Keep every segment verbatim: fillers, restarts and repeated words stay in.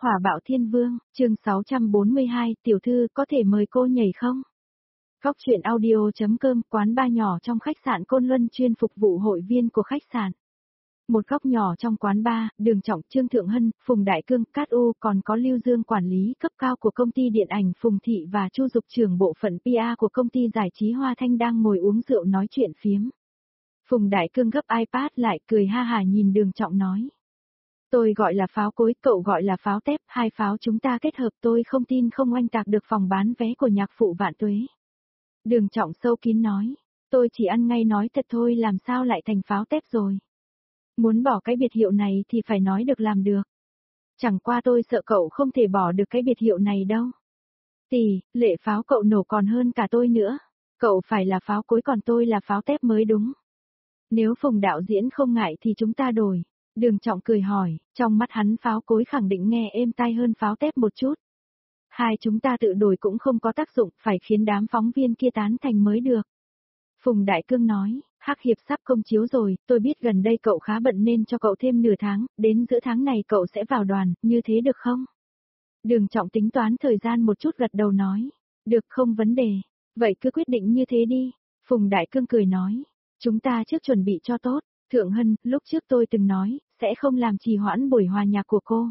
Hỏa bạo thiên vương, chương sáu trăm bốn mươi hai, tiểu thư có thể mời cô nhảy không? Góc truyện audio.com, quán bar nhỏ trong khách sạn Côn Luân chuyên phục vụ hội viên của khách sạn. Một góc nhỏ trong quán bar, Đường Trọng, Trương Thượng Hân, Phùng Đại Cương, Cát U còn có Lưu Dương quản lý cấp cao của công ty điện ảnh Phùng Thị và Chu Dục trưởng bộ phận pê e của công ty giải trí Hoa Thanh đang ngồi uống rượu nói chuyện phiếm. Phùng Đại Cương gấp iPad lại cười ha hả nhìn Đường Trọng nói. Tôi gọi là pháo cối, cậu gọi là pháo tép, hai pháo chúng ta kết hợp tôi không tin không oanh tạc được phòng bán vé của nhạc phụ Vạn Tuế. Đường Trọng sâu kín nói, tôi chỉ ăn ngay nói thật thôi làm sao lại thành pháo tép rồi. Muốn bỏ cái biệt hiệu này thì phải nói được làm được. Chẳng qua tôi sợ cậu không thể bỏ được cái biệt hiệu này đâu. Tỷ, lệ pháo cậu nổ còn hơn cả tôi nữa. Cậu phải là pháo cối còn tôi là pháo tép mới đúng. Nếu Phùng đạo diễn không ngại thì chúng ta đổi. Đường Trọng cười hỏi, trong mắt hắn pháo cối khẳng định nghe êm tai hơn pháo tép một chút. Hai chúng ta tự đổi cũng không có tác dụng, phải khiến đám phóng viên kia tán thành mới được. Phùng Đại Cương nói, Hắc Hiệp sắp công chiếu rồi, tôi biết gần đây cậu khá bận nên cho cậu thêm nửa tháng, đến giữa tháng này cậu sẽ vào đoàn, như thế được không? Đường Trọng tính toán thời gian một chút gật đầu nói, được không vấn đề, vậy cứ quyết định như thế đi. Phùng Đại Cương cười nói, chúng ta trước chuẩn bị cho tốt. Thượng Hân, lúc trước tôi từng nói, sẽ không làm trì hoãn buổi hòa nhạc của cô.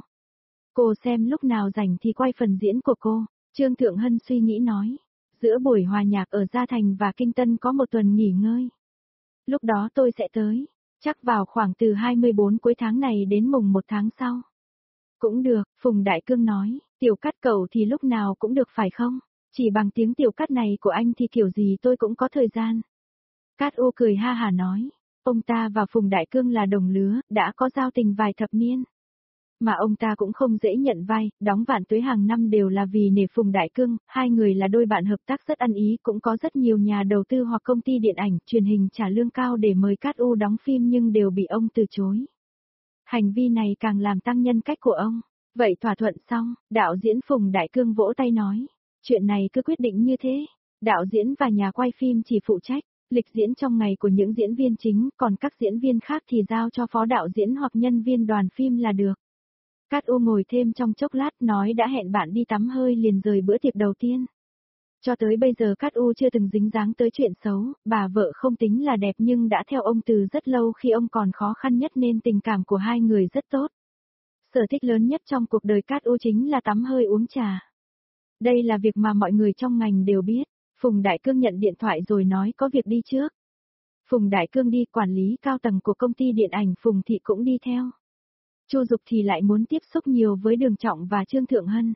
Cô xem lúc nào rảnh thì quay phần diễn của cô. Trương Thượng Hân suy nghĩ nói, giữa buổi hòa nhạc ở Gia Thành và Kinh Tân có một tuần nghỉ ngơi. Lúc đó tôi sẽ tới, chắc vào khoảng từ hai mươi bốn cuối tháng này đến mùng một tháng sau. Cũng được, Phùng Đại Cương nói, tiểu cắt cậu thì lúc nào cũng được phải không? Chỉ bằng tiếng tiểu cắt này của anh thì kiểu gì tôi cũng có thời gian. Cát U cười ha hả nói. Ông ta và Phùng Đại Cương là đồng lứa, đã có giao tình vài thập niên. Mà ông ta cũng không dễ nhận vai, đóng Vạn Tuế hàng năm đều là vì nể Phùng Đại Cương, hai người là đôi bạn hợp tác rất ăn ý, cũng có rất nhiều nhà đầu tư hoặc công ty điện ảnh, truyền hình trả lương cao để mời Cát U đóng phim nhưng đều bị ông từ chối. Hành vi này càng làm tăng nhân cách của ông. Vậy thỏa thuận xong, đạo diễn Phùng Đại Cương vỗ tay nói, chuyện này cứ quyết định như thế, đạo diễn và nhà quay phim chỉ phụ trách. Lịch diễn trong ngày của những diễn viên chính, còn các diễn viên khác thì giao cho phó đạo diễn hoặc nhân viên đoàn phim là được. Cát U ngồi thêm trong chốc lát nói đã hẹn bạn đi tắm hơi liền rời bữa tiệc đầu tiên. Cho tới bây giờ Cát U chưa từng dính dáng tới chuyện xấu, bà vợ không tính là đẹp nhưng đã theo ông từ rất lâu khi ông còn khó khăn nhất nên tình cảm của hai người rất tốt. Sở thích lớn nhất trong cuộc đời Cát U chính là tắm hơi uống trà. Đây là việc mà mọi người trong ngành đều biết. Phùng Đại Cương nhận điện thoại rồi nói có việc đi trước. Phùng Đại Cương đi, quản lý cao tầng của công ty điện ảnh Phùng Thị cũng đi theo. Chu Dục thì lại muốn tiếp xúc nhiều với Đường Trọng và Trương Thượng Hân.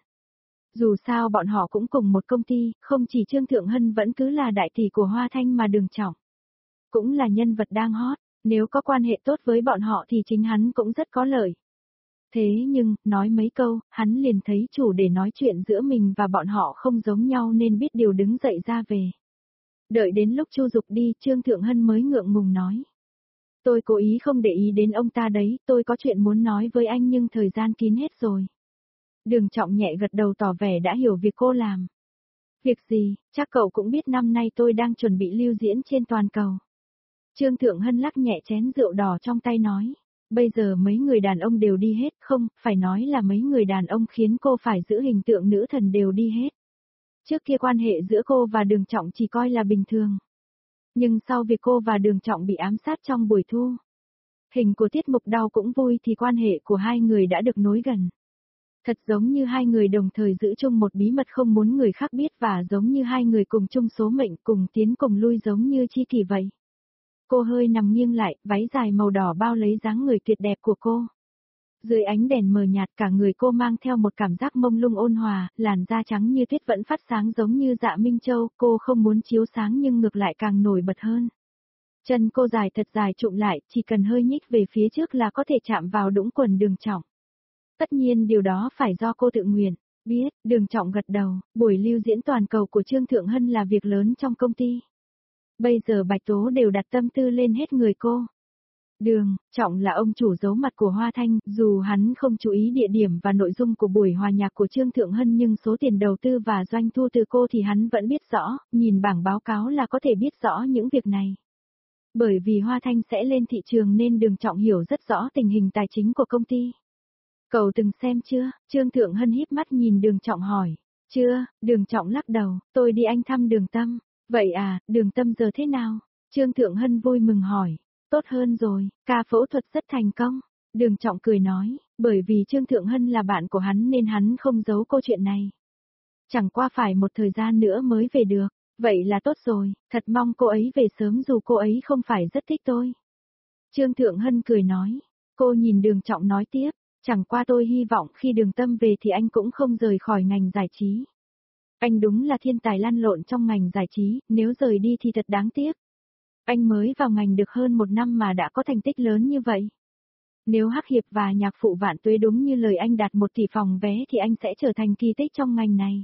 Dù sao bọn họ cũng cùng một công ty, không chỉ Trương Thượng Hân vẫn cứ là đại tỷ của Hoa Thanh mà Đường Trọng cũng là nhân vật đang hot, nếu có quan hệ tốt với bọn họ thì chính hắn cũng rất có lợi. Thế nhưng, nói mấy câu, hắn liền thấy chủ để nói chuyện giữa mình và bọn họ không giống nhau nên biết điều đứng dậy ra về. Đợi đến lúc Chu Dục đi, Trương Thượng Hân mới ngượng ngùng nói. Tôi cố ý không để ý đến ông ta đấy, tôi có chuyện muốn nói với anh nhưng thời gian kín hết rồi. Đường Trọng nhẹ gật đầu tỏ vẻ đã hiểu việc cô làm. Việc gì, chắc cậu cũng biết năm nay tôi đang chuẩn bị lưu diễn trên toàn cầu. Trương Thượng Hân lắc nhẹ chén rượu đỏ trong tay nói. Bây giờ mấy người đàn ông đều đi hết, không, phải nói là mấy người đàn ông khiến cô phải giữ hình tượng nữ thần đều đi hết. Trước kia quan hệ giữa cô và Đường Trọng chỉ coi là bình thường. Nhưng sau việc cô và Đường Trọng bị ám sát trong buổi thu, hình của tiết mục đau cũng vui thì quan hệ của hai người đã được nối gần. Thật giống như hai người đồng thời giữ chung một bí mật không muốn người khác biết và giống như hai người cùng chung số mệnh cùng tiến cùng lui giống như chi kỷ vậy. Cô hơi nằm nghiêng lại, váy dài màu đỏ bao lấy dáng người tuyệt đẹp của cô. Dưới ánh đèn mờ nhạt cả người cô mang theo một cảm giác mông lung ôn hòa, làn da trắng như tuyết vẫn phát sáng giống như dạ Minh Châu, cô không muốn chiếu sáng nhưng ngược lại càng nổi bật hơn. Chân cô dài thật dài trụm lại, chỉ cần hơi nhích về phía trước là có thể chạm vào đũng quần Đường Trọng. Tất nhiên điều đó phải do cô tự nguyện. Biết, Đường Trọng gật đầu, buổi lưu diễn toàn cầu của Trương Thượng Hân là việc lớn trong công ty. Bây giờ Bạch Tố đều đặt tâm tư lên hết người cô. Đường Trọng là ông chủ giấu mặt của Hoa Thanh, dù hắn không chú ý địa điểm và nội dung của buổi hòa nhạc của Trương Thượng Hân nhưng số tiền đầu tư và doanh thu từ cô thì hắn vẫn biết rõ, nhìn bảng báo cáo là có thể biết rõ những việc này. Bởi vì Hoa Thanh sẽ lên thị trường nên Đường Trọng hiểu rất rõ tình hình tài chính của công ty. Cậu từng xem chưa? Trương Thượng Hân híp mắt nhìn Đường Trọng hỏi. Chưa, Đường Trọng lắc đầu, tôi đi anh thăm Đường Tâm. Vậy à, Đường Tâm giờ thế nào? Trương Thượng Hân vui mừng hỏi. Tốt hơn rồi, ca phẫu thuật rất thành công. Đường Trọng cười nói, bởi vì Trương Thượng Hân là bạn của hắn nên hắn không giấu câu chuyện này. Chẳng qua phải một thời gian nữa mới về được. Vậy là tốt rồi, thật mong cô ấy về sớm dù cô ấy không phải rất thích tôi. Trương Thượng Hân cười nói. Cô nhìn Đường Trọng nói tiếp, chẳng qua tôi hy vọng khi Đường Tâm về thì anh cũng không rời khỏi ngành giải trí. Anh đúng là thiên tài lăn lộn trong ngành giải trí, nếu rời đi thì thật đáng tiếc. Anh mới vào ngành được hơn một năm mà đã có thành tích lớn như vậy. Nếu Hắc Hiệp và Nhạc Phụ Vạn Tuế đúng như lời anh đạt một tỷ phòng vé thì anh sẽ trở thành kỳ tích trong ngành này.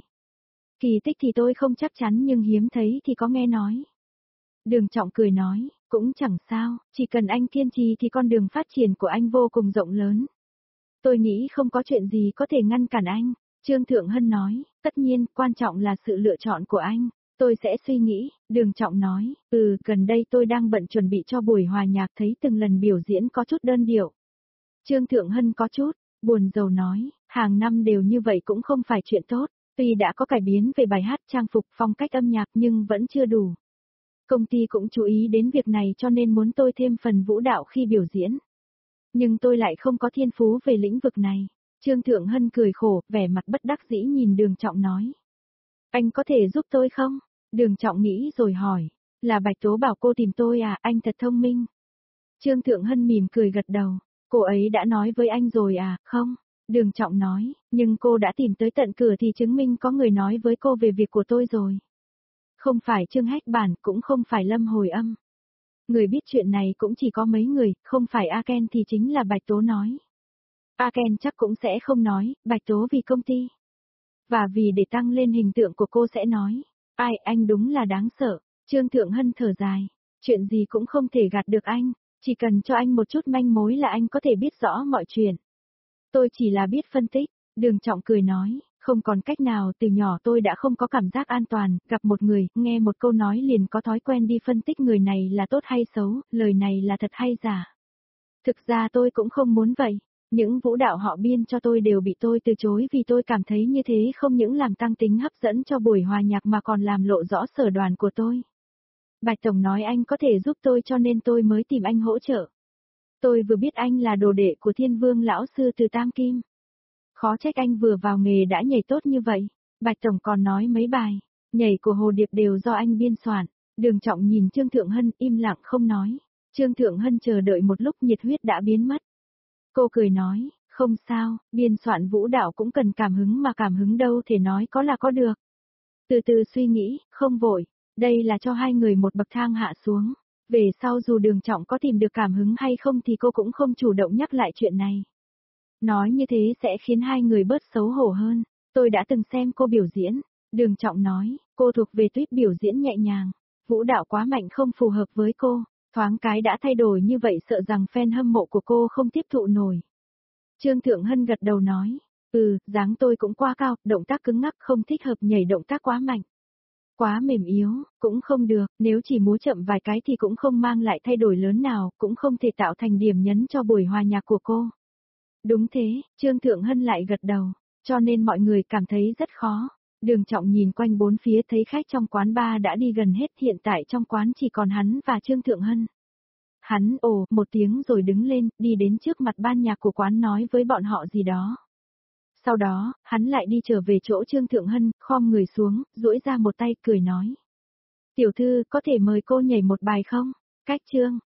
Kỳ tích thì tôi không chắc chắn nhưng hiếm thấy thì có nghe nói. Đường Trọng cười nói, cũng chẳng sao, chỉ cần anh kiên trì thì con đường phát triển của anh vô cùng rộng lớn. Tôi nghĩ không có chuyện gì có thể ngăn cản anh. Trương Thượng Hân nói, tất nhiên, quan trọng là sự lựa chọn của anh. Tôi sẽ suy nghĩ, Đường Trọng nói, ừ, gần đây tôi đang bận chuẩn bị cho buổi hòa nhạc thấy từng lần biểu diễn có chút đơn điệu. Trương Thượng Hân có chút, buồn rầu nói, hàng năm đều như vậy cũng không phải chuyện tốt, tuy đã có cải biến về bài hát trang phục phong cách âm nhạc nhưng vẫn chưa đủ. Công ty cũng chú ý đến việc này cho nên muốn tôi thêm phần vũ đạo khi biểu diễn. Nhưng tôi lại không có thiên phú về lĩnh vực này. Trương Thượng Hân cười khổ, vẻ mặt bất đắc dĩ nhìn Đường Trọng nói. Anh có thể giúp tôi không? Đường Trọng nghĩ rồi hỏi. Là Bạch Tố bảo cô tìm tôi à, anh thật thông minh. Trương Thượng Hân mỉm cười gật đầu. Cô ấy đã nói với anh rồi à, không? Đường Trọng nói, nhưng cô đã tìm tới tận cửa thì chứng minh có người nói với cô về việc của tôi rồi. Không phải Trương Hách Bản, cũng không phải Lâm Hồi Âm. Người biết chuyện này cũng chỉ có mấy người, không phải A Ken thì chính là Bạch Tố nói. A Ken chắc cũng sẽ không nói, Bạch Tố vì công ty. Và vì để tăng lên hình tượng của cô sẽ nói. Ai, anh đúng là đáng sợ. Trương Thượng Hân thở dài. Chuyện gì cũng không thể gạt được anh. Chỉ cần cho anh một chút manh mối là anh có thể biết rõ mọi chuyện. Tôi chỉ là biết phân tích. Đường Trọng cười nói. Không còn cách nào, từ nhỏ tôi đã không có cảm giác an toàn, gặp một người, nghe một câu nói liền có thói quen đi phân tích người này là tốt hay xấu, lời này là thật hay giả. Thực ra tôi cũng không muốn vậy. Những vũ đạo họ biên cho tôi đều bị tôi từ chối vì tôi cảm thấy như thế không những làm tăng tính hấp dẫn cho buổi hòa nhạc mà còn làm lộ rõ sở đoàn của tôi. Bạch Tổng nói anh có thể giúp tôi cho nên tôi mới tìm anh hỗ trợ. Tôi vừa biết anh là đồ đệ của Thiên Vương lão sư từ Tam Kim. Khó trách anh vừa vào nghề đã nhảy tốt như vậy. Bạch Tổng còn nói mấy bài, nhảy của Hồ Điệp đều do anh biên soạn. Đường Trọng nhìn Trương Thượng Hân im lặng không nói. Trương Thượng Hân chờ đợi một lúc nhiệt huyết đã biến mất. Cô cười nói, không sao, biên soạn vũ đạo cũng cần cảm hứng mà cảm hứng đâu thể nói có là có được. Từ từ suy nghĩ, không vội, đây là cho hai người một bậc thang hạ xuống. Về sau dù Đường Trọng có tìm được cảm hứng hay không thì cô cũng không chủ động nhắc lại chuyện này. Nói như thế sẽ khiến hai người bớt xấu hổ hơn. Tôi đã từng xem cô biểu diễn. Đường Trọng nói, cô thuộc về tuyết biểu diễn nhẹ nhàng. Vũ đạo quá mạnh không phù hợp với cô. Thoáng cái đã thay đổi như vậy sợ rằng fan hâm mộ của cô không tiếp thụ nổi. Trương Thượng Hân gật đầu nói, ừ, dáng tôi cũng quá cao, động tác cứng ngắc không thích hợp nhảy động tác quá mạnh. Quá mềm yếu, cũng không được, nếu chỉ múa chậm vài cái thì cũng không mang lại thay đổi lớn nào, cũng không thể tạo thành điểm nhấn cho buổi hòa nhạc của cô. Đúng thế, Trương Thượng Hân lại gật đầu, cho nên mọi người cảm thấy rất khó. Đường Trọng nhìn quanh bốn phía thấy khách trong quán bar đã đi gần hết, hiện tại trong quán chỉ còn hắn và Trương Thượng Hân. Hắn ồ một tiếng rồi đứng lên, đi đến trước mặt ban nhạc của quán nói với bọn họ gì đó. Sau đó, hắn lại đi trở về chỗ Trương Thượng Hân, khom người xuống, duỗi ra một tay cười nói. Tiểu thư, có thể mời cô nhảy một bài không? Cách Trương.